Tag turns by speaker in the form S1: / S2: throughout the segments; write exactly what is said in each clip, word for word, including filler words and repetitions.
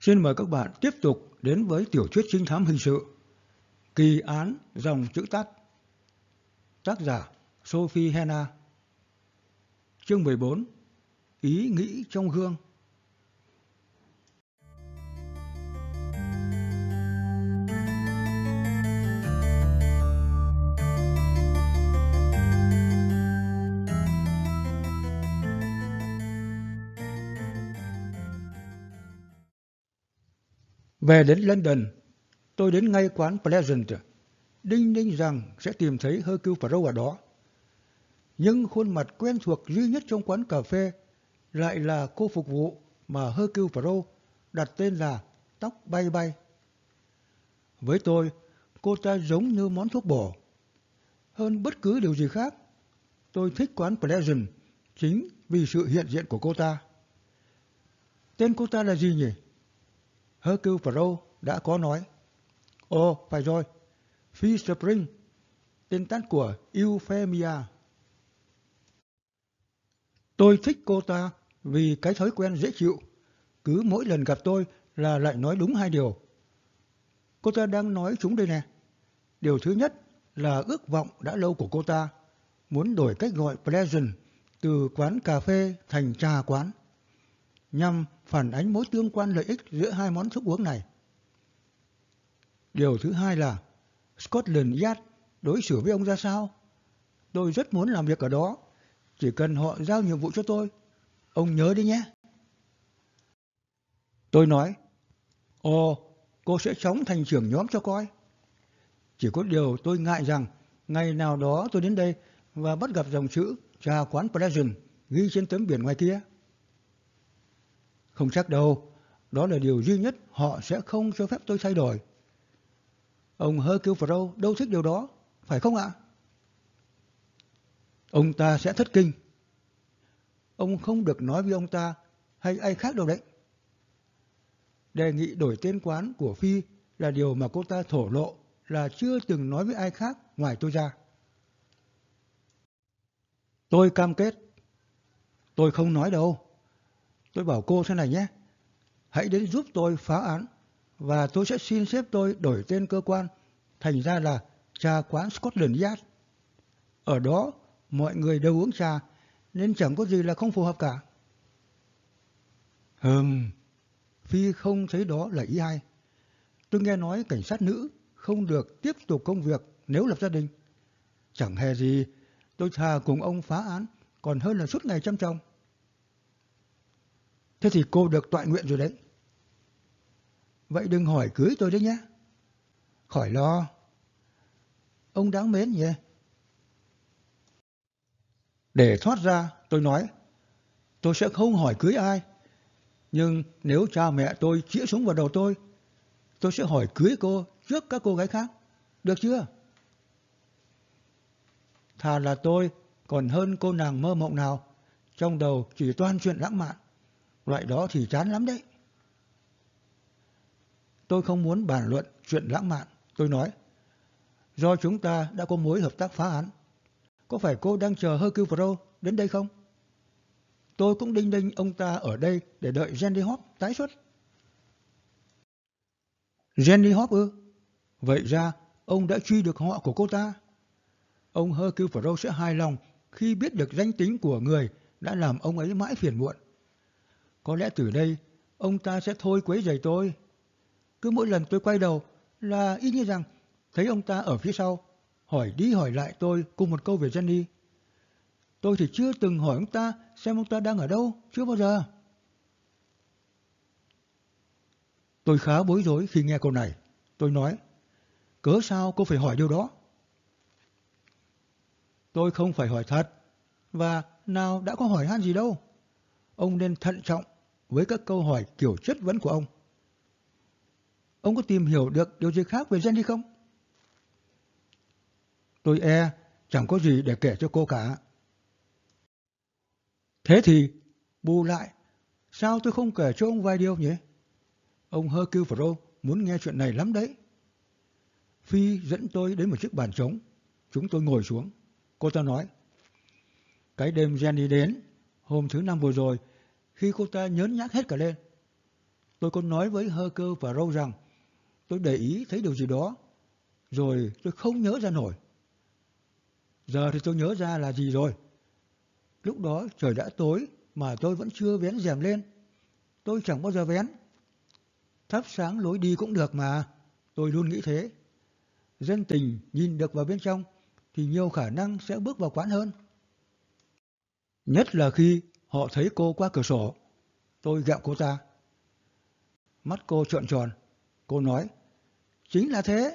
S1: Xin mời các bạn tiếp tục đến với tiểu thuyết trinh thám hình sự Kỳ án dòng chữ tắt. Tác giả Sophie Henna. Chương mười bốn. Ý nghĩ trong gương. Về đến London, tôi đến ngay quán Pleasant, đinh ninh rằng sẽ tìm thấy Hercule Poirot ở đó. Nhưng khuôn mặt quen thuộc duy nhất trong quán cà phê lại là cô phục vụ mà Hercule Poirot đặt tên là Tóc Bay Bay. Với tôi, cô ta giống như món thuốc bổ. Hơn bất cứ điều gì khác, tôi thích quán Pleasant chính vì sự hiện diện của cô ta. Tên cô ta là gì nhỉ? Hercule Poirot đã có nói. Ồ, phải rồi, Phi Spring, tên tắt của Euphemia. Tôi thích cô ta vì cái thói quen dễ chịu, cứ mỗi lần gặp tôi là lại nói đúng hai điều. Cô ta đang nói chúng đây nè. Điều thứ nhất là ước vọng đã lâu của cô ta, muốn đổi cách gọi Pleasant từ quán cà phê thành trà quán, nhằm phản ánh mối tương quan lợi ích giữa hai món thức uống này. Điều thứ hai là Scotland Yard đối xử với ông ra sao? Tôi rất muốn làm việc ở đó, chỉ cần họ giao nhiệm vụ cho tôi. Ông nhớ đi nhé. Tôi nói, ồ, cô sẽ chóng thành trưởng nhóm cho coi. Chỉ có điều tôi ngại rằng ngày nào đó tôi đến đây và bắt gặp dòng chữ trà quán Pleasant ghi trên tấm biển ngoài kia. Không chắc đâu, đó là điều duy nhất họ sẽ không cho phép tôi thay đổi. Ông Hercule Poirot đâu thích điều đó, phải không ạ? Ông ta sẽ thất kinh. Ông không được nói với ông ta hay ai khác đâu đấy. Đề nghị đổi tên quán của Phi là điều mà cô ta thổ lộ là chưa từng nói với ai khác ngoài tôi ra. Tôi cam kết. Tôi không nói đâu. Tôi bảo cô thế này nhé. Hãy đến giúp tôi phá án và tôi sẽ xin sếp tôi đổi tên cơ quan thành ra là trà quán Scotland Yard. Ở đó mọi người đều uống trà nên chẳng có gì là không phù hợp cả. Hừm, Phi không thấy đó là ý hay. Tôi nghe nói cảnh sát nữ không được tiếp tục công việc nếu lập gia đình. Chẳng hề gì, tôi thà cùng ông phá án còn hơn là suốt ngày chăm chồng. Thế thì cô được toại nguyện rồi đấy. Vậy đừng hỏi cưới tôi đấy nhé. Khỏi lo. Ông đáng mến nhỉ? Để thoát ra, tôi nói, tôi sẽ không hỏi cưới ai. Nhưng nếu cha mẹ tôi chĩa súng vào đầu tôi, tôi sẽ hỏi cưới cô trước các cô gái khác. Được chưa? Thà là tôi còn hơn cô nàng mơ mộng nào, trong đầu chỉ toan chuyện lãng mạn. Loại đó thì chán lắm đấy. Tôi không muốn bàn luận chuyện lãng mạn, tôi nói. Do chúng ta đã có mối hợp tác phá án. Có phải cô đang chờ Hercule Poirot đến đây không? Tôi cũng đinh đinh ông ta ở đây để đợi Jenny Hop tái xuất. Jenny Hop ư? Vậy ra ông đã truy được họ của cô ta. Ông Hercule Poirot sẽ hài lòng khi biết được danh tính của người đã làm ông ấy mãi phiền muộn. Có lẽ từ đây ông ta sẽ thôi quấy rầy tôi. Cứ mỗi lần tôi quay đầu là y như rằng thấy ông ta ở phía sau, hỏi đi hỏi lại tôi cùng một câu về Jenny. Tôi thì chưa từng hỏi ông ta xem ông ta đang ở đâu, chưa bao giờ. Tôi khá bối rối khi nghe câu này. Tôi nói, cớ sao cô phải hỏi điều đó? Tôi không phải hỏi thật, và nào đã có hỏi han gì đâu. Ông nên thận trọng với các câu hỏi kiểu chất vấn của ông. Ông có tìm hiểu được điều gì khác về Jenny không? Tôi e chẳng có gì để kể cho cô cả. Thế thì, bù lại, sao tôi không kể cho ông vài điều nhỉ? Ông Hercule Poirot muốn nghe chuyện này lắm đấy. Phi dẫn tôi đến một chiếc bàn trống. Chúng tôi ngồi xuống. Cô ta nói, cái đêm Jenny đến, hôm thứ năm vừa rồi, khi cô ta nhớn nhác hết cả lên. Tôi có nói với Hercule Poirot rằng tôi để ý thấy điều gì đó, rồi tôi không nhớ ra nổi. Giờ thì tôi nhớ ra là gì rồi. Lúc đó trời đã tối mà tôi vẫn chưa vén rèm lên. Tôi chẳng bao giờ vén. Thắp sáng lối đi cũng được mà, tôi luôn nghĩ thế. Dân tình nhìn được vào bên trong thì nhiều khả năng sẽ bước vào quán hơn. Nhất là khi họ thấy cô qua cửa sổ. Tôi gẹo cô ta. Mắt cô trợn tròn. Cô nói, chính là thế.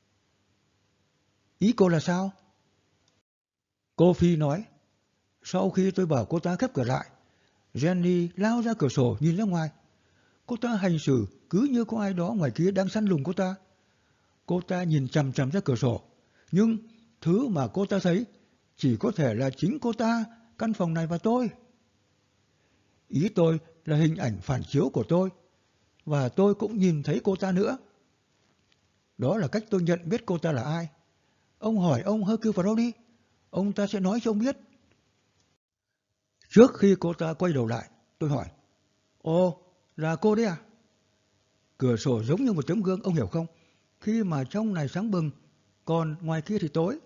S1: Ý cô là sao? Cô Phi nói, sau khi tôi bảo cô ta khép cửa lại, Jenny lao ra cửa sổ nhìn ra ngoài. Cô ta hành xử cứ như có ai đó ngoài kia đang săn lùng cô ta. Cô ta nhìn chằm chằm ra cửa sổ, nhưng thứ mà cô ta thấy chỉ có thể là chính cô ta, căn phòng này và tôi. Ý tôi là hình ảnh phản chiếu của tôi, và tôi cũng nhìn thấy cô ta nữa. Đó là cách tôi nhận biết cô ta là ai. Ông hỏi ông Hercule Poirot đi, ông ta sẽ nói cho ông biết. Trước khi cô ta quay đầu lại, tôi hỏi, ồ, là cô đấy à? Cửa sổ giống như một tấm gương, ông hiểu không? Khi mà trong này sáng bừng, còn ngoài kia thì tối.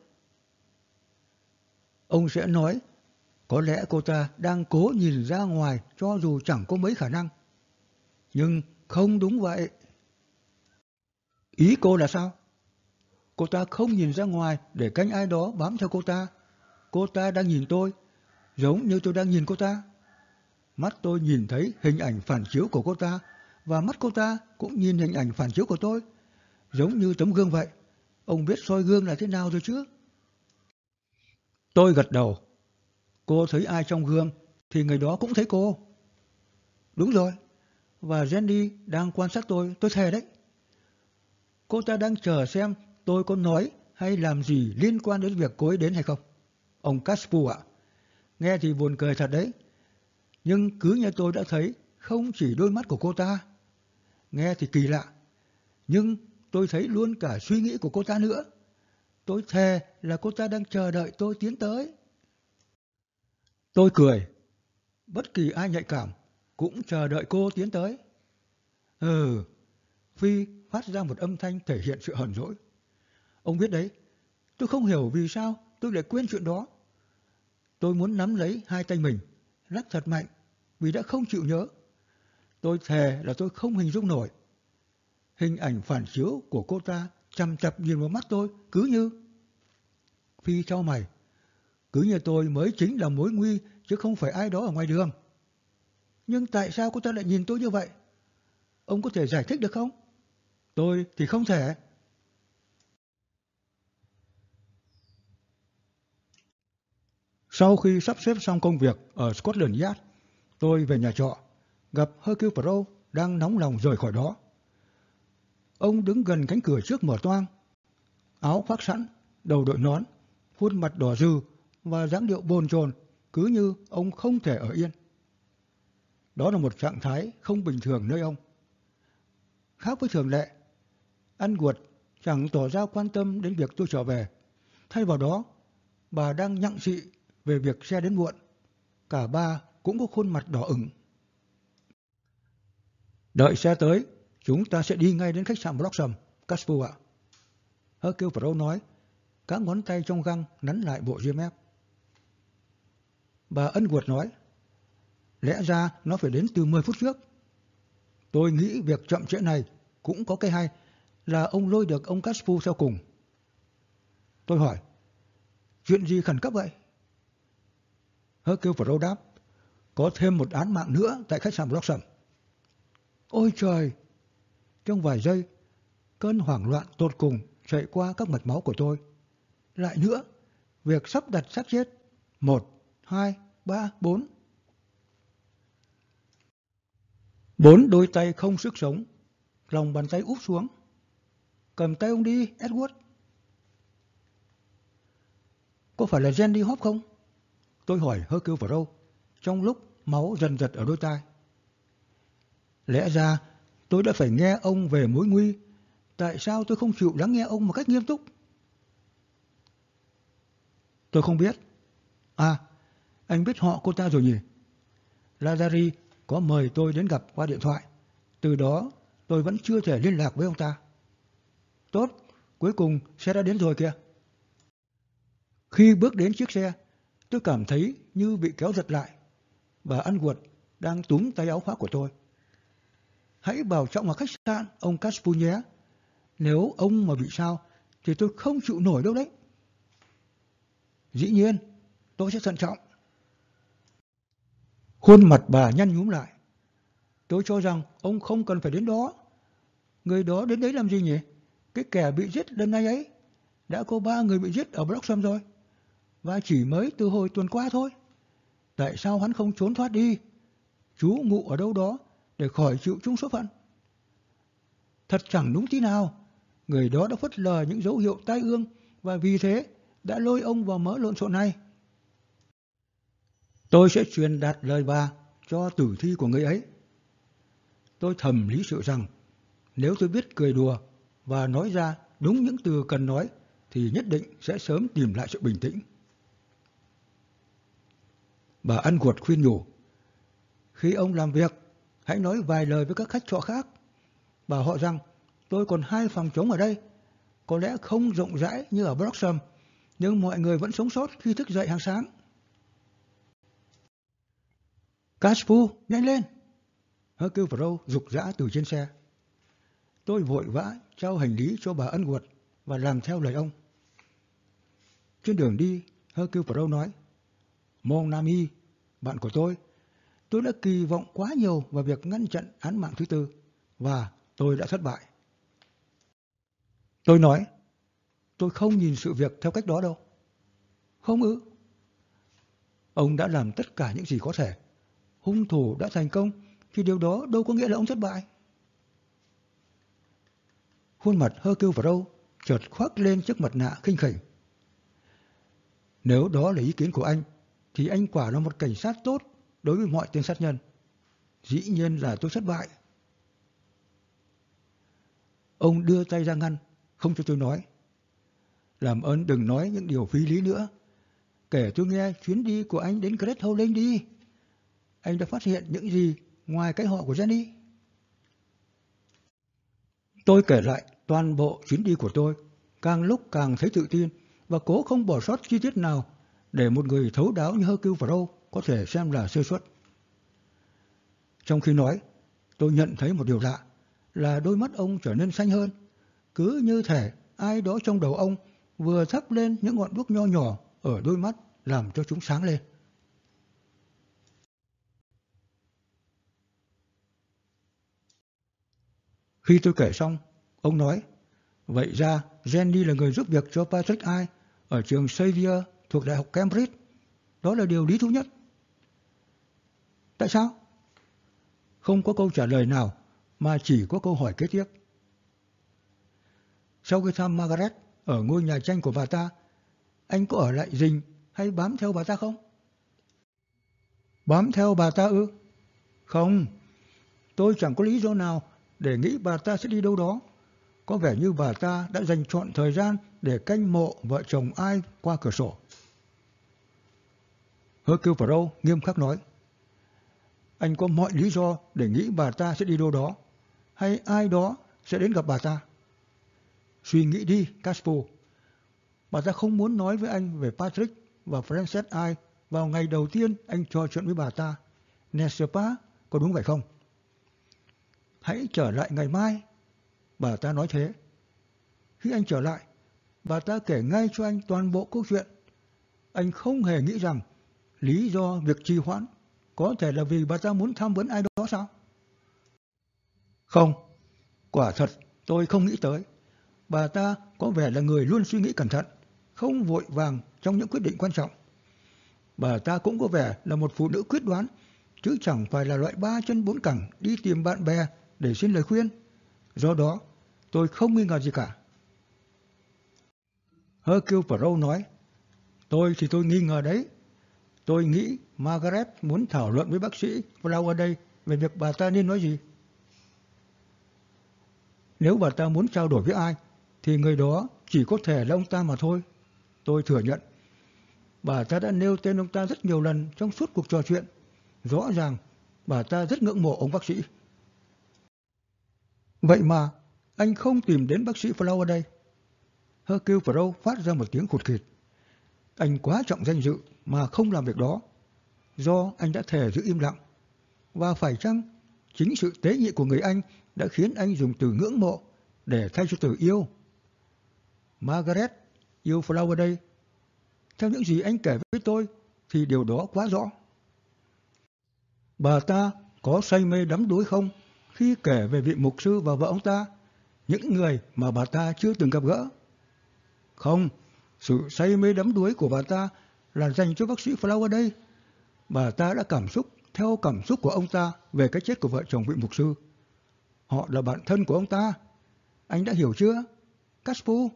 S1: Ông sẽ nói, có lẽ cô ta đang cố nhìn ra ngoài cho dù chẳng có mấy khả năng. Nhưng không đúng vậy. Ý cô là sao? Cô ta không nhìn ra ngoài để canh ai đó bám theo cô ta. Cô ta đang nhìn tôi, giống như tôi đang nhìn cô ta. Mắt tôi nhìn thấy hình ảnh phản chiếu của cô ta, và mắt cô ta cũng nhìn hình ảnh phản chiếu của tôi, giống như tấm gương vậy. Ông biết soi gương là thế nào rồi chứ? Tôi gật đầu. Cô thấy ai trong gương thì người đó cũng thấy cô. Đúng rồi. Và Jenny đang quan sát tôi, tôi thề đấy. Cô ta đang chờ xem tôi có nói hay làm gì liên quan đến việc cô ấy đến hay không. Ông Caspu ạ, nghe thì buồn cười thật đấy. Nhưng cứ như tôi đã thấy không chỉ đôi mắt của cô ta. Nghe thì kỳ lạ, nhưng tôi thấy luôn cả suy nghĩ của cô ta nữa. Tôi thề là cô ta đang chờ đợi tôi tiến tới. Tôi cười. Bất kỳ ai nhạy cảm cũng chờ đợi cô tiến tới. Ừ, Phi phát ra một âm thanh thể hiện sự hờn dỗi. Ông biết đấy, tôi không hiểu vì sao tôi lại quên chuyện đó. Tôi muốn nắm lấy hai tay mình, lắc thật mạnh, vì đã không chịu nhớ. Tôi thề là tôi không hình dung nổi. Hình ảnh phản chiếu của cô ta chằm chằm nhìn vào mắt tôi, cứ như... Phi chau mày. Cứ như tôi mới chính là mối nguy, chứ không phải ai đó ở ngoài đường. Nhưng tại sao cô ta lại nhìn tôi như vậy? Ông có thể giải thích được không? Tôi thì không thể. Sau khi sắp xếp xong công việc ở Scotland Yard, tôi về nhà trọ, gặp Hercule Poirot đang nóng lòng rời khỏi đó. Ông đứng gần cánh cửa trước mở toang, áo khoác sẵn, đầu đội nón, khuôn mặt đỏ rừ và dáng điệu bồn chồn, cứ như ông không thể ở yên. Đó là một trạng thái không bình thường nơi ông. Khác với thường lệ, Edward chẳng tỏ ra quan tâm đến việc tôi trở về. Thay vào đó, bà đang nhặng xị về việc xe đến muộn. Cả ba cũng có khuôn mặt đỏ ửng. Đợi xe tới, chúng ta sẽ đi ngay đến khách sạn Blossom, Caspu ạ. Hercule Poirot nói, các ngón tay trong găng nắn lại bộ ria mép. Bà Edward nói, lẽ ra nó phải đến từ mười phút trước. Tôi nghĩ việc chậm trễ này cũng có cái hay là ông lôi được ông Caspu theo cùng. Tôi hỏi, chuyện gì khẩn cấp vậy? Hercule Poirot đáp, có thêm một án mạng nữa tại khách sạn Blossom. Ôi trời! Trong vài giây, cơn hoảng loạn tột cùng chạy qua các mạch máu của tôi. Lại nữa, việc sắp đặt xác chết. Một, hai, ba, bốn. Bốn đôi tay không sức sống, lòng bàn tay úp xuống. Cầm tay ông đi, Edward. Có phải là Jenny Hop không? Tôi hỏi Hercule Poirot, trong lúc máu dần dật ở đôi tai. Lẽ ra tôi đã phải nghe ông về mối nguy. Tại sao tôi không chịu lắng nghe ông một cách nghiêm túc? Tôi không biết. À, anh biết họ cô ta rồi nhỉ? Lazari có mời tôi đến gặp qua điện thoại. Từ đó tôi vẫn chưa thể liên lạc với ông ta. Tốt, cuối cùng xe đã đến rồi kìa. Khi bước đến chiếc xe, tôi cảm thấy như bị kéo giật lại. Bà Underwood đang túm tay áo khoác của tôi. Hãy bảo trọng ở khách sạn, ông Caspu nhé. Nếu ông mà bị sao, thì tôi không chịu nổi đâu đấy. Dĩ nhiên, tôi sẽ thận trọng. Khuôn mặt bà nhăn nhúm lại. Tôi cho rằng ông không cần phải đến đó. Người đó đến đấy làm gì nhỉ? Cái kẻ bị giết lần này ấy. Đã có ba người bị giết ở Bloxham rồi. Và chỉ mới từ hồi tuần qua thôi. Tại sao hắn không trốn thoát đi? Chú ngụ ở đâu đó để khỏi chịu chung số phận. Thật chẳng đúng tí nào. Người đó đã phớt lờ những dấu hiệu tai ương và vì thế đã lôi ông vào mớ lộn xộn này. Tôi sẽ truyền đạt lời bà cho tử thi của người ấy. Tôi thầm lý sự rằng nếu tôi biết cười đùa và nói ra đúng những từ cần nói thì nhất định sẽ sớm tìm lại sự bình tĩnh. Bà Underwood khuyên nhủ. Khi ông làm việc, hãy nói vài lời với các khách trọ khác. Bảo họ rằng tôi còn hai phòng trống ở đây. Có lẽ không rộng rãi như ở Bloxham, nhưng mọi người vẫn sống sót khi thức dậy hàng sáng. Caspu, nhanh lên! Hercule Poirot rục rã từ trên xe. Tôi vội vã trao hành lý cho bà Underwood và làm theo lời ông. Trên đường đi, Hercule Poirot nói, Mon ami, bạn của tôi, tôi đã kỳ vọng quá nhiều vào việc ngăn chặn án mạng thứ tư, và tôi đã thất bại. Tôi nói, tôi không nhìn sự việc theo cách đó đâu. Không ư? Ông đã làm tất cả những gì có thể. Hung thủ đã thành công, thì điều đó đâu có nghĩa là ông thất bại. Khuôn mặt Hercule Poirot chợt khoác lên chiếc mặt nạ khinh khỉnh. Nếu đó là ý kiến của anh, thì anh quả là một cảnh sát tốt đối với mọi tên sát nhân. Dĩ nhiên là tôi thất bại. Ông đưa tay ra ngăn, không cho tôi nói. Làm ơn đừng nói những điều phi lý nữa. Kể tôi nghe chuyến đi của anh đến Great Howling đi. Anh đã phát hiện những gì ngoài cái họ của Jenny? Tôi kể lại toàn bộ chuyến đi của tôi, càng lúc càng thấy tự tin và cố không bỏ sót chi tiết nào để một người thấu đáo như Hercule Poirot có thể xem là sơ suất. Trong khi nói, tôi nhận thấy một điều lạ là đôi mắt ông trở nên xanh hơn, cứ như thể ai đó trong đầu ông vừa thắp lên những ngọn đuốc nho nhỏ ở đôi mắt làm cho chúng sáng lên. Khi tôi kể xong, ông nói, vậy ra Jenny là người giúp việc cho Patrick I ở trường Xavier thuộc Đại học Cambridge. Đó là điều lý thú nhất. Tại sao? Không có câu trả lời nào, mà chỉ có câu hỏi kế tiếp. Sau khi thăm Margaret ở ngôi nhà tranh của bà ta, anh có ở lại rình hay bám theo bà ta không? Bám theo bà ta ư? Không, tôi chẳng có lý do nào để nghĩ bà ta sẽ đi đâu đó. Có vẻ như bà ta đã dành trọn thời gian để canh mộ vợ chồng ai qua cửa sổ. Hercule Poirot nghiêm khắc nói, anh có mọi lý do để nghĩ bà ta sẽ đi đâu đó, hay ai đó sẽ đến gặp bà ta. Suy nghĩ đi, Caspo. Bà ta không muốn nói với anh về Patrick và Frances I vào ngày đầu tiên anh trò chuyện với bà ta. N'est-ce pas? Có đúng vậy không? Hãy trở lại ngày mai. Bà ta nói thế. Khi anh trở lại, bà ta kể ngay cho anh toàn bộ câu chuyện. Anh không hề nghĩ rằng lý do việc trì hoãn có thể là vì bà ta muốn tham vấn ai đó sao? Không, quả thật tôi không nghĩ tới. Bà ta có vẻ là người luôn suy nghĩ cẩn thận, không vội vàng trong những quyết định quan trọng. Bà ta cũng có vẻ là một phụ nữ quyết đoán, chứ chẳng phải là loại ba chân bốn cẳng đi tìm bạn bè để xin lời khuyên. Do đó, tôi không nghi ngờ gì cả. Hercule Poirot nói, tôi thì tôi nghi ngờ đấy. Tôi nghĩ Margaret muốn thảo luận với bác sĩ Flowerday về việc bà ta nên nói gì. Nếu bà ta muốn trao đổi với ai, thì người đó chỉ có thể là ông ta mà thôi. Tôi thừa nhận, bà ta đã nêu tên ông ta rất nhiều lần trong suốt cuộc trò chuyện. Rõ ràng, bà ta rất ngưỡng mộ ông bác sĩ. Vậy mà, anh không tìm đến bác sĩ Flower đây. Hercule Poirot phát ra một tiếng khụt khịt. Anh quá trọng danh dự mà không làm việc đó, do anh đã thề giữ im lặng. Và phải chăng chính sự tế nhị của người anh đã khiến anh dùng từ ngưỡng mộ để thay cho từ yêu? Margaret yêu Flower đây. Theo những gì anh kể với tôi thì điều đó quá rõ. Bà ta có say mê đắm đuối không khi kể về vị mục sư và vợ ông ta, những người mà bà ta chưa từng gặp gỡ? Không, sự say mê đắm đuối của bà ta là dành cho bác sĩ Flower đây. Bà ta đã cảm xúc theo cảm xúc của ông ta về cái chết của vợ chồng vị mục sư. Họ là bạn thân của ông ta. Anh đã hiểu chưa, Caspu?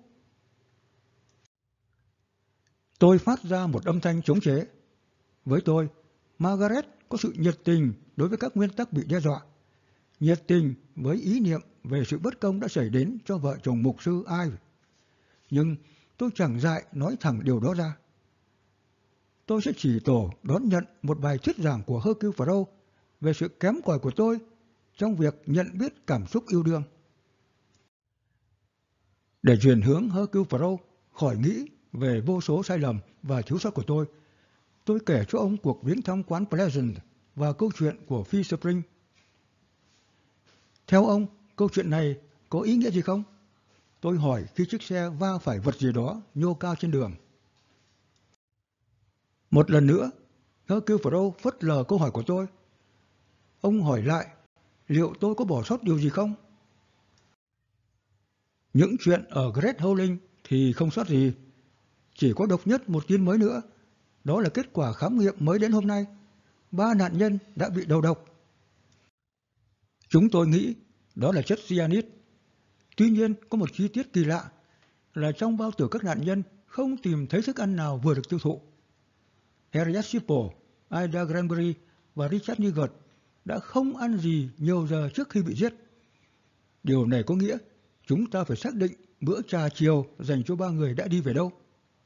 S1: Tôi phát ra một âm thanh chống chế. Với tôi, Margaret có sự nhiệt tình đối với các nguyên tắc bị đe dọa. Nhiệt tình với ý niệm về sự bất công đã xảy đến cho vợ chồng mục sư Ive. Nhưng tôi chẳng dại nói thẳng điều đó ra. Tôi sẽ chỉ tổ đón nhận một bài thuyết giảng của Hercule Poirot về sự kém cỏi của tôi trong việc nhận biết cảm xúc yêu đương. Để chuyển hướng Hercule Poirot khỏi nghĩ về vô số sai lầm và thiếu sót của tôi, tôi kể cho ông cuộc viếng thăm quán Pleasant và câu chuyện của Phi Spring. Theo ông, câu chuyện này có ý nghĩa gì không? Tôi hỏi khi chiếc xe va phải vật gì đó nhô cao trên đường. Một lần nữa, Hercule Poirot phớt lờ câu hỏi của tôi. Ông hỏi lại, liệu tôi có bỏ sót điều gì không? Những chuyện ở Great Howling thì không sót gì. Chỉ có độc nhất một tin mới nữa. Đó là kết quả khám nghiệm mới đến hôm nay. Ba nạn nhân đã bị đầu độc. Chúng tôi nghĩ đó là chất cyanide. Tuy nhiên, có một chi tiết kỳ lạ là trong bao tử các nạn nhân không tìm thấy thức ăn nào vừa được tiêu thụ. Harriet Shipple, Ida Granbury và Richard Nugent đã không ăn gì nhiều giờ trước khi bị giết. Điều này có nghĩa chúng ta phải xác định bữa trà chiều dành cho ba người đã đi về đâu.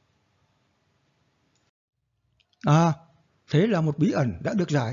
S1: À, thế là một bí ẩn đã được giải.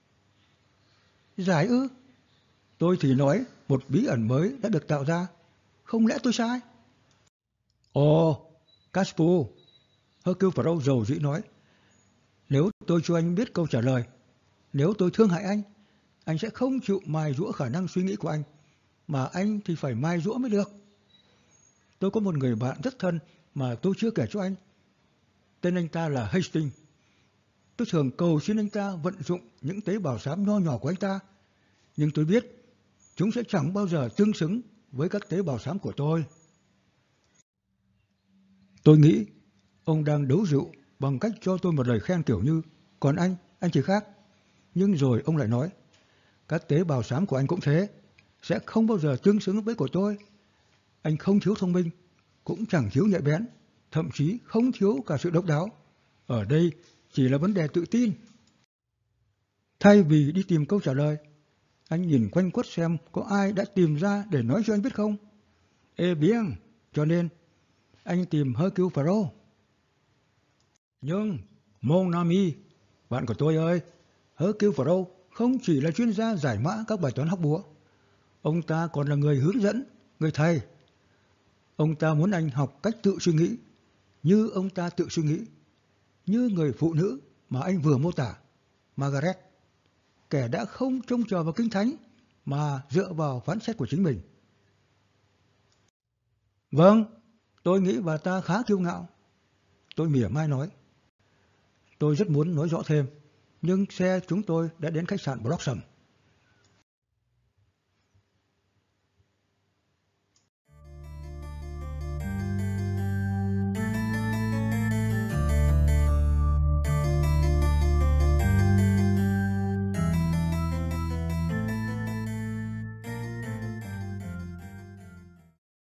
S1: Giải ư? Tôi thì nói một bí ẩn mới đã được tạo ra. Không lẽ tôi sai? Ồ, Caspu, Hercule Poirot rầu rĩ nói. Nếu tôi cho anh biết câu trả lời, nếu tôi thương hại anh, anh sẽ không chịu mài giũa khả năng suy nghĩ của anh, mà anh thì phải mài giũa mới được. Tôi có một người bạn rất thân mà tôi chưa kể cho anh. Tên anh ta là Hastings. Tôi thường cầu xin anh ta vận dụng những tế bào xám nho nhỏ của anh ta, nhưng tôi biết chúng sẽ chẳng bao giờ tương xứng với các tế bào xám của tôi. Tôi nghĩ ông đang đấu dịu bằng cách cho tôi một lời khen kiểu như, còn anh, anh chỉ khác. Nhưng rồi ông lại nói, các tế bào xám của anh cũng thế, sẽ không bao giờ tương xứng với của tôi. Anh không thiếu thông minh, cũng chẳng thiếu nhạy bén, thậm chí không thiếu cả sự độc đáo. Ở đây chỉ là vấn đề tự tin. Thay vì đi tìm câu trả lời, anh nhìn quanh quất xem có ai đã tìm ra để nói cho anh biết không. Ê bien, cho nên anh tìm Hercule Poirot. Nhưng, mon ami, bạn của tôi ơi, Hercule Poirot không chỉ là chuyên gia giải mã các bài toán học búa. Ông ta còn là người hướng dẫn, người thầy. Ông ta muốn anh học cách tự suy nghĩ, như ông ta tự suy nghĩ, như người phụ nữ mà anh vừa mô tả, Margaret, kẻ đã không trông chờ vào kinh thánh mà dựa vào phán xét của chính mình. Vâng, tôi nghĩ bà ta khá kiêu ngạo. Tôi mỉa mai nói. Tôi rất muốn nói rõ thêm, nhưng xe chúng tôi đã đến khách sạn Blossom.